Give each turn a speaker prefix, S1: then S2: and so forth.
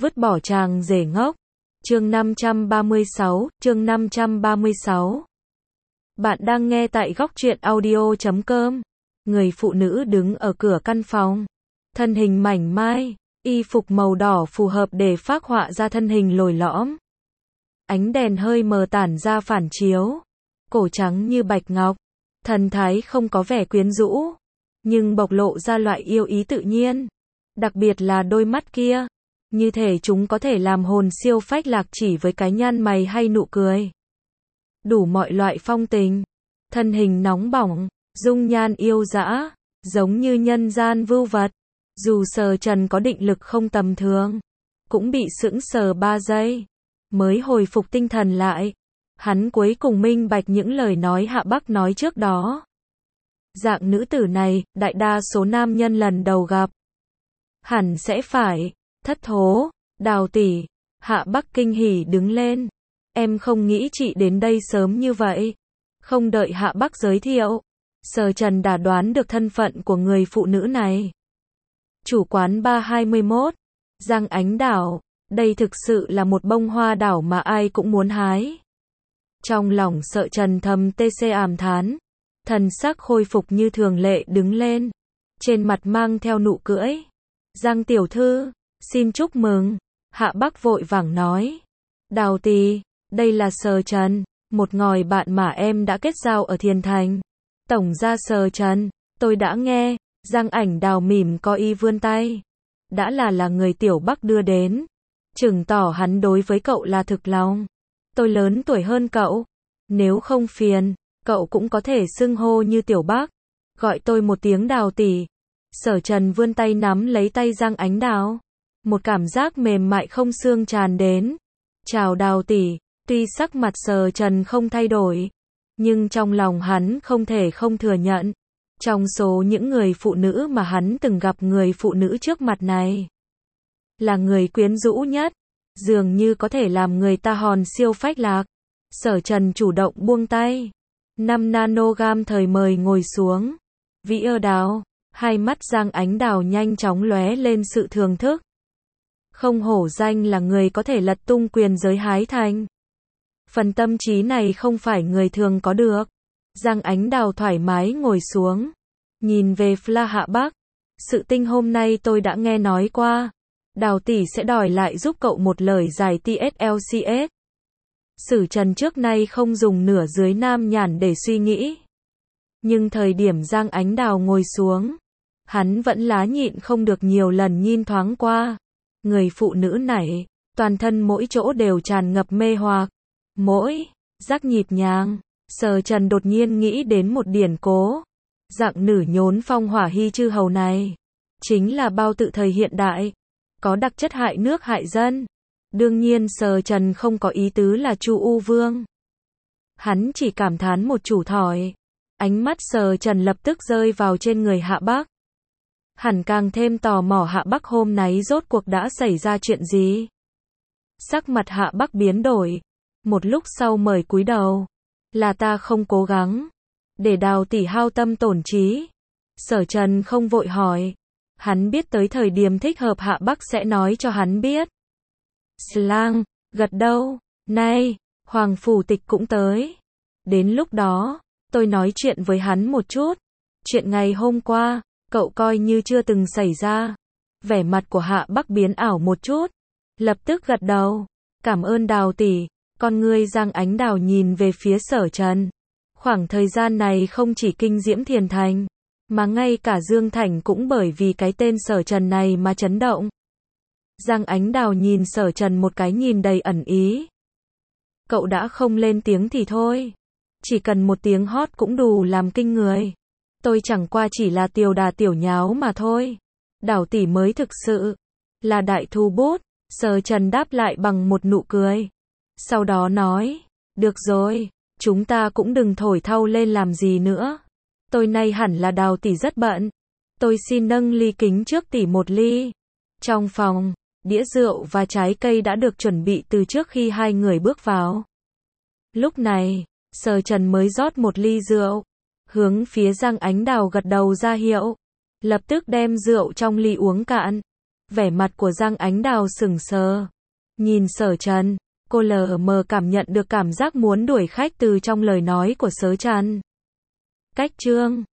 S1: Vứt bỏ chàng rể ngốc. Chương 536. Bạn đang nghe tại góc truyện audio.com. Người phụ nữ đứng ở cửa căn phòng. Thân hình mảnh mai, y phục màu đỏ phù hợp để phác họa ra thân hình lồi lõm. Ánh đèn hơi mờ tản ra phản chiếu. Cổ trắng như bạch ngọc. Thần thái không có vẻ quyến rũ, nhưng bộc lộ ra loại yêu ý tự nhiên. Đặc biệt là đôi mắt kia. Như thể chúng có thể làm hồn siêu phách lạc chỉ với cái nhăn mày hay nụ cười. Đủ mọi loại phong tình. Thân hình nóng bỏng, dung nhan yêu dã, giống như nhân gian vưu vật. Dù Sở Trần có định lực không tầm thường, cũng bị sững sờ 3 giây, mới hồi phục tinh thần lại. Hắn cuối cùng minh bạch những lời nói Hạ Bắc nói trước đó. Dạng nữ tử này, đại đa số nam nhân lần đầu gặp, hẳn sẽ phải thất thố. Đào tỷ. Hạ Bắc kinh hỉ đứng lên. Em không nghĩ chị đến đây sớm như vậy. Không đợi Hạ Bắc giới thiệu, Sở Trần đã đoán được thân phận của người phụ nữ này. Chủ quán 321, Giang Ánh Đảo. Đây thực sự là một bông hoa đảo mà ai cũng muốn hái. Trong lòng Sở Trần thầm tê ảm thán. Thần sắc khôi phục như thường lệ đứng lên. Trên mặt mang theo nụ cưỡi. Giang tiểu thư, xin chúc mừng. Hạ Bắc vội vàng nói. Đào tỷ, đây là Sở Trần, một ngòi bạn mà em đã kết giao ở Thiên Thành. Tổng gia Sở Trần, tôi đã nghe. Giang Ảnh Đào mỉm có ý vươn tay. Đã là người Tiểu Bắc đưa đến. Chừng tỏ hắn đối với cậu là thực lòng. Tôi lớn tuổi hơn cậu. Nếu không phiền, cậu cũng có thể xưng hô như Tiểu Bắc. Gọi tôi một tiếng Đào tỷ. Sở Trần vươn tay nắm lấy tay Giang Ánh Đào. Một cảm giác mềm mại không xương tràn đến. Chào Đào tỷ. Tuy sắc mặt Sở Trần không thay đổi, nhưng trong lòng hắn không thể không thừa nhận. Trong số những người phụ nữ mà hắn từng gặp, người phụ nữ trước mặt này là người quyến rũ nhất, dường như có thể làm người ta hồn siêu phách lạc. Sở Trần chủ động buông tay. 5 nanogam thời mời ngồi xuống. Vĩ ơ Đào. Hai mắt Giang Ánh Đào nhanh chóng lóe lên sự thưởng thức. Không hổ danh là người có thể lật tung quyền giới hái thành. Phần tâm trí này không phải người thường có được. Giang Ánh Đào thoải mái ngồi xuống, nhìn về Fla Hạ Bắc. Sự tình hôm nay tôi đã nghe nói qua. Đào tỷ sẽ đòi lại giúp cậu một lời giải TSLCS. Sở Trần trước nay không dùng nửa dưới nam nhản để suy nghĩ. Nhưng thời điểm Giang Ánh Đào ngồi xuống, hắn vẫn lá nhịn không được nhiều lần nhìn thoáng qua. Người phụ nữ này, toàn thân mỗi chỗ đều tràn ngập mê hoặc. Mỗi giác nhịp nhàng. Sở Trần đột nhiên nghĩ đến một điển cố. Dạng nữ nhốn phong hỏa hy chư hầu này chính là bao tự thời hiện đại, có đặc chất hại nước hại dân. Đương nhiên Sở Trần không có ý tứ là Chu U Vương. Hắn chỉ cảm thán một chủ thỏi. Ánh mắt Sở Trần lập tức rơi vào trên người Hạ Bắc. Hẳn càng thêm tò mò Hạ Bắc hôm nay rốt cuộc đã xảy ra chuyện gì. Sắc mặt Hạ Bắc biến đổi. Một lúc sau mời cúi đầu. Là ta không cố gắng để Đào tỷ hao tâm tổn trí. Sở Trần không vội hỏi. Hắn biết tới thời điểm thích hợp Hạ Bắc sẽ nói cho hắn biết. Slang, gật đầu. Này, Hoàng Phủ Tịch cũng tới. Đến lúc đó, tôi nói chuyện với hắn một chút. Chuyện ngày hôm qua, cậu coi như chưa từng xảy ra. Vẻ mặt của Hạ Bắc biến ảo một chút. Lập tức gật đầu. Cảm ơn Đào tỷ. Con ngươi Giang Ánh Đào nhìn về phía Sở Trần. Khoảng thời gian này không chỉ kinh diễm Thiền Thành, mà ngay cả Dương Thành cũng bởi vì cái tên Sở Trần này mà chấn động. Giang Ánh Đào nhìn Sở Trần một cái nhìn đầy ẩn ý. Cậu đã không lên tiếng thì thôi. Chỉ cần một tiếng hót cũng đủ làm kinh người. Tôi chẳng qua chỉ là tiểu đà tiểu nháo mà thôi. Đào tỷ mới thực sự là đại thu bút. Sở Trần đáp lại bằng một nụ cười. Sau đó nói, được rồi, chúng ta cũng đừng thổi thâu lên làm gì nữa. Tôi nay hẳn là Đào tỷ rất bận. Tôi xin nâng ly kính trước tỷ một ly. Trong phòng, đĩa rượu và trái cây đã được chuẩn bị từ trước khi hai người bước vào. Lúc này, Sở Trần mới rót một ly rượu, hướng phía Giang Ánh Đào gật đầu ra hiệu. Lập tức đem rượu trong ly uống cạn. Vẻ mặt của Giang Ánh Đào sững sờ. Nhìn Sở Trần, cô lờ mờ cảm nhận được cảm giác muốn đuổi khách từ trong lời nói của Sở Trần. Cách Trương